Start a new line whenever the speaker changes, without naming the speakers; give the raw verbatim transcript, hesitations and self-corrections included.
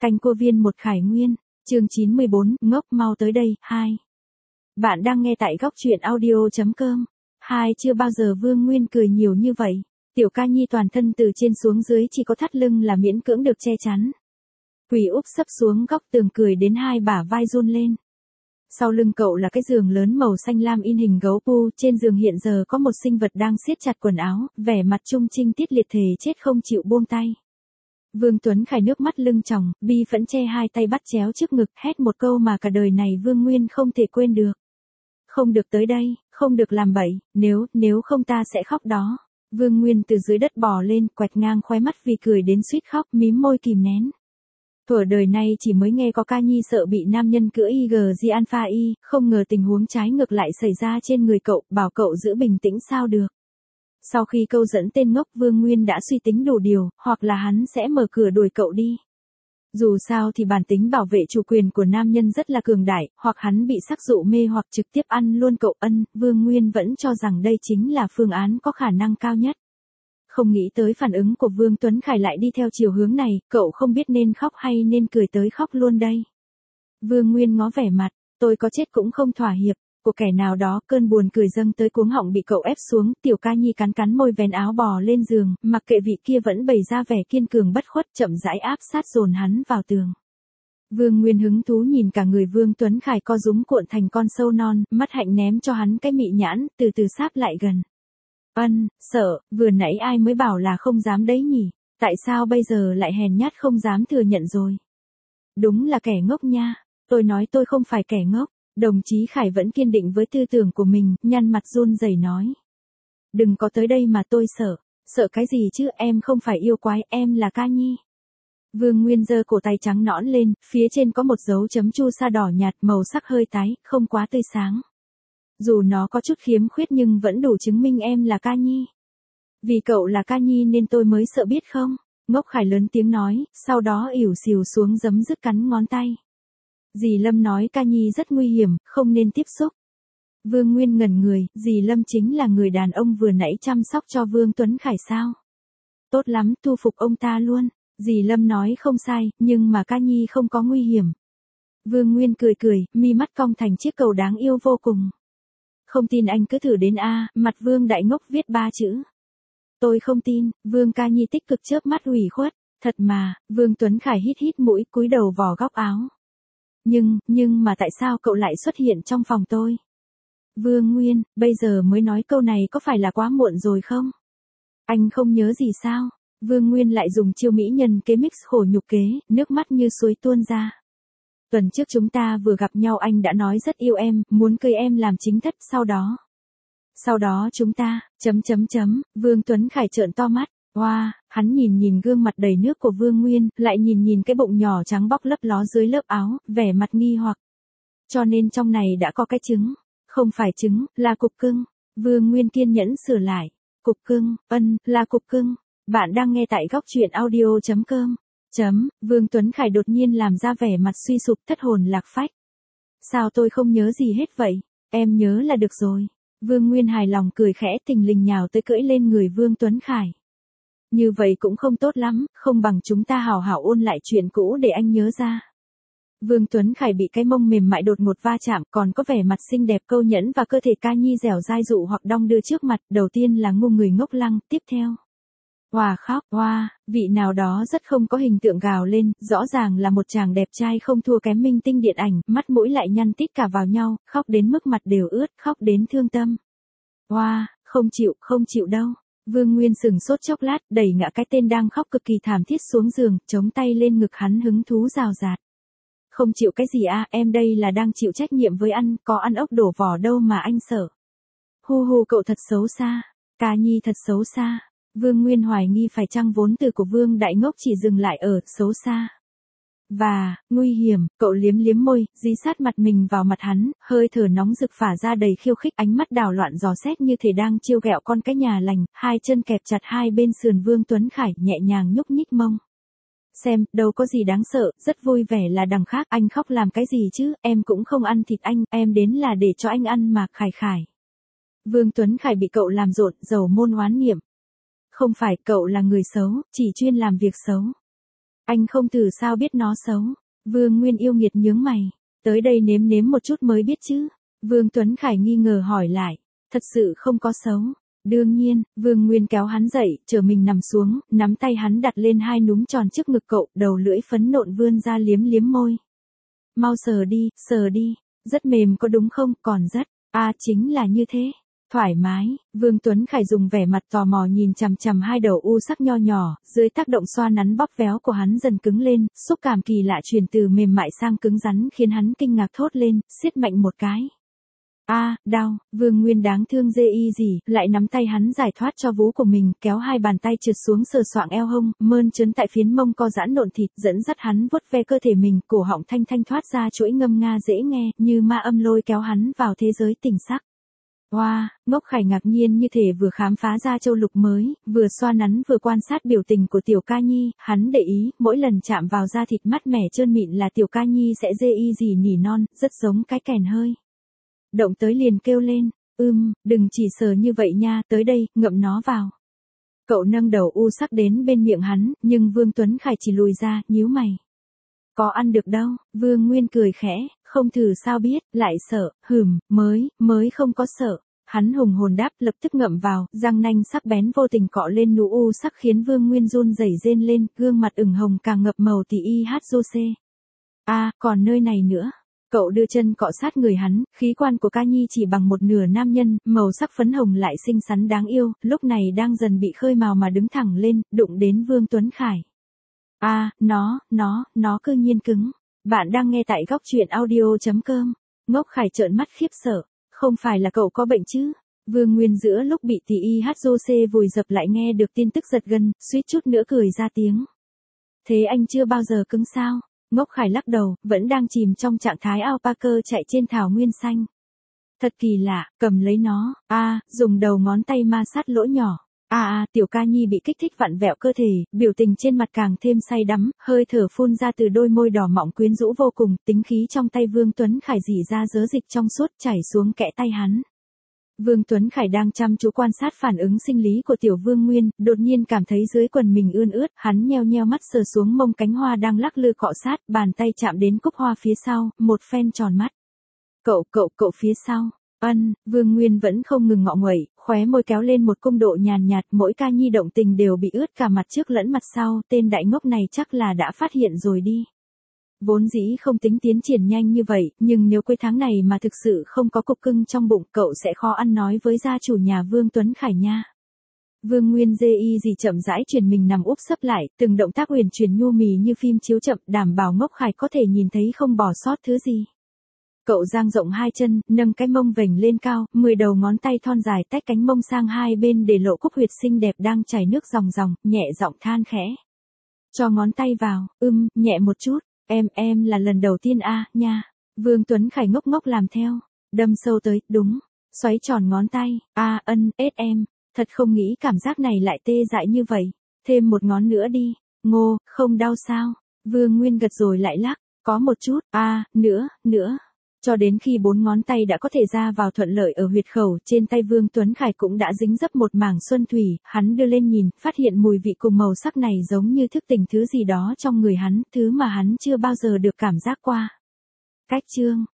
Canh cua viên một Khải Nguyên, chương chín mươi bốn, ngốc mau tới đây, hai. Bạn đang nghe tại góc truyện audio.com. Hai chưa bao giờ Vương Nguyên cười nhiều như vậy. Tiểu ca nhi toàn thân từ trên xuống dưới chỉ có thắt lưng là miễn cưỡng được che chắn. Quỳ úp sấp xuống góc tường cười đến hai bả vai run lên. Sau lưng cậu là cái giường lớn màu xanh lam in hình gấu pu, trên giường hiện giờ có một sinh vật đang siết chặt quần áo, vẻ mặt trung trinh tiết liệt thề chết không chịu buông tay. Vương Tuấn Khải nước mắt lưng tròng, bi phẫn che hai tay bắt chéo trước ngực, hét một câu mà cả đời này Vương Nguyên không thể quên được. Không được tới đây, không được làm bậy, nếu, nếu không ta sẽ khóc đó. Vương Nguyên từ dưới đất bò lên, quẹt ngang khóe mắt vì cười đến suýt khóc, mím môi kìm nén. Thuở đời này chỉ mới nghe có ca nhi sợ bị nam nhân cưỡi i giê Alpha Y, không ngờ tình huống trái ngược lại xảy ra trên người cậu, bảo cậu giữ bình tĩnh sao được. Sau khi câu dẫn tên ngốc Vương Nguyên đã suy tính đủ điều, hoặc là hắn sẽ mở cửa đuổi cậu đi. Dù sao thì bản tính bảo vệ chủ quyền của nam nhân rất là cường đại, hoặc hắn bị sắc dụ mê hoặc trực tiếp ăn luôn cậu. Ân, Vương Nguyên vẫn cho rằng đây chính là phương án có khả năng cao nhất. Không nghĩ tới phản ứng của Vương Tuấn Khải lại đi theo chiều hướng này, cậu không biết nên khóc hay nên cười tới khóc luôn đây. Vương Nguyên ngó vẻ mặt, tôi có chết cũng không thỏa hiệp. Của kẻ nào đó, cơn buồn cười dâng tới cuống họng bị cậu ép xuống, tiểu ca nhi cắn cắn môi vén áo bò lên giường, mặc kệ vị kia vẫn bày ra vẻ kiên cường bất khuất, chậm rãi áp sát dồn hắn vào tường. Vương Nguyên hứng thú nhìn cả người Vương Tuấn Khải co rúm cuộn thành con sâu non, mắt hạnh ném cho hắn cái mị nhãn, từ từ sáp lại gần. Ân, sợ, vừa nãy ai mới bảo là không dám đấy nhỉ, tại sao bây giờ lại hèn nhát không dám thừa nhận rồi. Đúng là kẻ ngốc nha, tôi nói tôi không phải kẻ ngốc. Đồng chí Khải vẫn kiên định với tư tưởng của mình, nhăn mặt run rẩy nói. Đừng có tới đây mà tôi sợ, sợ cái gì chứ, em không phải yêu quái, em là ca nhi. Vương Nguyên giơ cổ tay trắng nõn lên, phía trên có một dấu chấm chu sa đỏ nhạt, màu sắc hơi tái, không quá tươi sáng. Dù nó có chút khiếm khuyết nhưng vẫn đủ chứng minh em là ca nhi. Vì cậu là ca nhi nên tôi mới sợ biết không? Ngốc Khải lớn tiếng nói, sau đó ỉu xìu xuống giấm dứt cắn ngón tay. Dì Lâm nói ca nhi rất nguy hiểm, không nên tiếp xúc. Vương Nguyên ngẩn người, dì Lâm chính là người đàn ông vừa nãy chăm sóc cho Vương Tuấn Khải sao? Tốt lắm, thu phục ông ta luôn. Dì Lâm nói không sai, nhưng mà ca nhi không có nguy hiểm. Vương Nguyên cười cười, mi mắt cong thành chiếc cầu đáng yêu vô cùng. Không tin anh cứ thử đến a, mặt Vương Đại Ngốc viết ba chữ. Tôi không tin, Vương ca nhi tích cực chớp mắt ủy khuất. Thật mà, Vương Tuấn Khải hít hít mũi, cúi đầu vò góc áo. Nhưng, nhưng mà tại sao cậu lại xuất hiện trong phòng tôi? Vương Nguyên, bây giờ mới nói câu này có phải là quá muộn rồi không? Anh không nhớ gì sao? Vương Nguyên lại dùng chiêu mỹ nhân kế mix khổ nhục kế, nước mắt như suối tuôn ra. Tuần trước chúng ta vừa gặp nhau anh đã nói rất yêu em, muốn cưới em làm chính thất, sau đó. Sau đó chúng ta, chấm chấm chấm, Vương Tuấn Khải trợn to mắt. Wow, hắn nhìn nhìn gương mặt đầy nước của Vương Nguyên, lại nhìn nhìn cái bụng nhỏ trắng bóc lấp ló dưới lớp áo, vẻ mặt nghi hoặc. Cho nên trong này đã có cái trứng. Không phải trứng, là cục cưng. Vương Nguyên kiên nhẫn sửa lại. Cục cưng, ân, là cục cưng. Bạn đang nghe tại góc truyện audio.com. Chấm, Vương Tuấn Khải đột nhiên làm ra vẻ mặt suy sụp thất hồn lạc phách. Sao tôi không nhớ gì hết vậy? Em nhớ là được rồi. Vương Nguyên hài lòng cười khẽ tình lình nhào tới cưỡi lên người Vương Tuấn Khải. Như vậy cũng không tốt lắm, không bằng chúng ta hảo hảo ôn lại chuyện cũ để anh nhớ ra. Vương Tuấn Khải bị cái mông mềm mại đột ngột va chạm, còn có vẻ mặt xinh đẹp câu nhẫn và cơ thể ca nhi dẻo dai dụ hoặc đong đưa trước mặt, đầu tiên là ngu người ngốc lăng, tiếp theo. Hòa khóc, hoa, vị nào đó rất không có hình tượng gào lên, rõ ràng là một chàng đẹp trai không thua kém minh tinh điện ảnh, mắt mũi lại nhăn tít cả vào nhau, khóc đến mức mặt đều ướt, khóc đến thương tâm. Hoa, không chịu, không chịu đâu. Vương Nguyên sừng sốt chốc lát, đẩy ngã cái tên đang khóc cực kỳ thảm thiết xuống giường, chống tay lên ngực hắn hứng thú rào rạt. Không chịu cái gì à, em đây là đang chịu trách nhiệm với ăn, có ăn ốc đổ vỏ đâu mà anh sợ. Hu hu cậu thật xấu xa, ca nhi thật xấu xa. Vương Nguyên hoài nghi phải chăng vốn từ của Vương Đại Ngốc chỉ dừng lại ở xấu xa. Và, nguy hiểm, cậu liếm liếm môi, dí sát mặt mình vào mặt hắn, hơi thở nóng rực phả ra đầy khiêu khích, ánh mắt đảo loạn dò xét như thể đang trêu ghẹo con cái nhà lành, hai chân kẹp chặt hai bên sườn Vương Tuấn Khải, nhẹ nhàng nhúc nhích mông. Xem, đâu có gì đáng sợ, rất vui vẻ là đằng khác, anh khóc làm cái gì chứ, em cũng không ăn thịt anh, em đến là để cho anh ăn mà Khải Khải. Vương Tuấn Khải bị cậu làm rộn, dầu môn oán niệm. Không phải, cậu là người xấu, chỉ chuyên làm việc xấu. Anh không thử sao biết nó xấu. Vương Nguyên yêu nghiệt nhướng mày. Tới đây nếm nếm một chút mới biết chứ. Vương Tuấn Khải nghi ngờ hỏi lại. Thật sự không có xấu. Đương nhiên, Vương Nguyên kéo hắn dậy, chờ mình nằm xuống, nắm tay hắn đặt lên hai núm tròn trước ngực cậu, đầu lưỡi phấn nộn vươn ra liếm liếm môi. Mau sờ đi, sờ đi. Rất mềm có đúng không, còn rất. À chính là như thế. Thoải mái, Vương Tuấn Khải dùng vẻ mặt tò mò nhìn chằm chằm hai đầu u sắc nho nhỏ, dưới tác động xoa nắn bóp véo của hắn dần cứng lên, xúc cảm kỳ lạ truyền từ mềm mại sang cứng rắn khiến hắn kinh ngạc thốt lên, siết mạnh một cái. A, à, đau, Vương Nguyên đáng thương dê y gì, lại nắm tay hắn giải thoát cho vú của mình, kéo hai bàn tay trượt xuống sờ soạng eo hông, mơn trớn tại phiến mông co giãn nộn thịt, dẫn dắt hắn vuốt ve cơ thể mình, cổ họng thanh thanh thoát ra chuỗi ngâm nga dễ nghe, như ma âm lôi kéo hắn vào thế giới tình sắc. Wow, Ngốc Khải ngạc nhiên như thể vừa khám phá ra châu lục mới, vừa xoa nắn vừa quan sát biểu tình của Tiểu Ca Nhi, hắn để ý, mỗi lần chạm vào da thịt mát mẻ trơn mịn là Tiểu Ca Nhi sẽ dê y gì nỉ non, rất giống cái kèn hơi. Động tới liền kêu lên, ưm, đừng chỉ sờ như vậy nha, tới đây, ngậm nó vào. Cậu nâng đầu u sắc đến bên miệng hắn, nhưng Vương Tuấn Khải chỉ lùi ra, nhíu mày. Có ăn được đâu, Vương Nguyên cười khẽ, không thử sao biết, lại sợ, hừm, mới, mới không có sợ. Hắn hùng hồn đáp lập tức ngậm vào, răng nanh sắc bén vô tình cọ lên nụ u sắc khiến Vương Nguyên run rẩy rên lên, gương mặt ửng hồng càng ngập màu tỷ y hát dô xê. À, còn nơi này nữa. Cậu đưa chân cọ sát người hắn, khí quan của Ca Nhi chỉ bằng một nửa nam nhân, màu sắc phấn hồng lại xinh xắn đáng yêu, lúc này đang dần bị khơi mào mà đứng thẳng lên, đụng đến Vương Tuấn Khải. À, nó, nó, nó cư nhiên cứng. Bạn đang nghe tại góc truyện audio chấm com. Ngốc Khải trợn mắt khiếp sợ. Không phải là cậu có bệnh chứ? Vương Nguyên giữa lúc bị tỷ y hát dô xê vùi dập lại nghe được tin tức giật gân, suýt chút nữa cười ra tiếng. Thế anh chưa bao giờ cứng sao? Ngốc Khải lắc đầu, vẫn đang chìm trong trạng thái alpaca chạy trên thảo nguyên xanh. Thật kỳ lạ, cầm lấy nó, a, à, dùng đầu ngón tay ma sát lỗ nhỏ. À à, Tiểu Ca Nhi bị kích thích vặn vẹo cơ thể, biểu tình trên mặt càng thêm say đắm, hơi thở phun ra từ đôi môi đỏ mọng quyến rũ vô cùng, tính khí trong tay Vương Tuấn Khải rỉ ra dớ dịch trong suốt chảy xuống kẽ tay hắn. Vương Tuấn Khải đang chăm chú quan sát phản ứng sinh lý của Tiểu Vương Nguyên, đột nhiên cảm thấy dưới quần mình ươn ướt, hắn nheo nheo mắt sờ xuống mông cánh hoa đang lắc lư cọ sát, bàn tay chạm đến cúc hoa phía sau, một phen tròn mắt. Cậu, cậu, cậu phía sau. Ân, Vương Nguyên vẫn không ngừng ngọ nguậy, khóe môi kéo lên một cung độ nhàn nhạt, mỗi Ca Nhi động tình đều bị ướt cả mặt trước lẫn mặt sau, tên đại ngốc này chắc là đã phát hiện rồi đi. Vốn dĩ không tính tiến triển nhanh như vậy, nhưng nếu cuối tháng này mà thực sự không có cục cưng trong bụng, cậu sẽ khó ăn nói với gia chủ nhà Vương Tuấn Khải nha. Vương Nguyên dê y gì chậm rãi chuyển mình nằm úp sấp lại, từng động tác uyển chuyển nhu mì như phim chiếu chậm, đảm bảo Ngốc Khải có thể nhìn thấy không bỏ sót thứ gì. Cậu dang rộng hai chân, nâng cái mông vểnh lên cao, mười đầu ngón tay thon dài tách cánh mông sang hai bên để lộ cúc huyệt xinh đẹp đang chảy nước ròng ròng, nhẹ giọng than khẽ. Cho ngón tay vào, ưm, nhẹ một chút, em, em là lần đầu tiên a à, nha. Vương Tuấn Khải ngốc ngốc làm theo, đâm sâu tới, đúng, xoáy tròn ngón tay, a à, ân, ết em, thật không nghĩ cảm giác này lại tê dại như vậy, thêm một ngón nữa đi, ngô, không đau sao, Vương Nguyên gật rồi lại lắc, có một chút, a à, nữa, nữa. Cho đến khi bốn ngón tay đã có thể ra vào thuận lợi ở huyệt khẩu, trên tay Vương Tuấn Khải cũng đã dính dấp một mảng xuân thủy, hắn đưa lên nhìn, phát hiện mùi vị cùng màu sắc này giống như thức tỉnh thứ gì đó trong người hắn, thứ mà hắn chưa bao giờ được cảm giác qua. Cách chương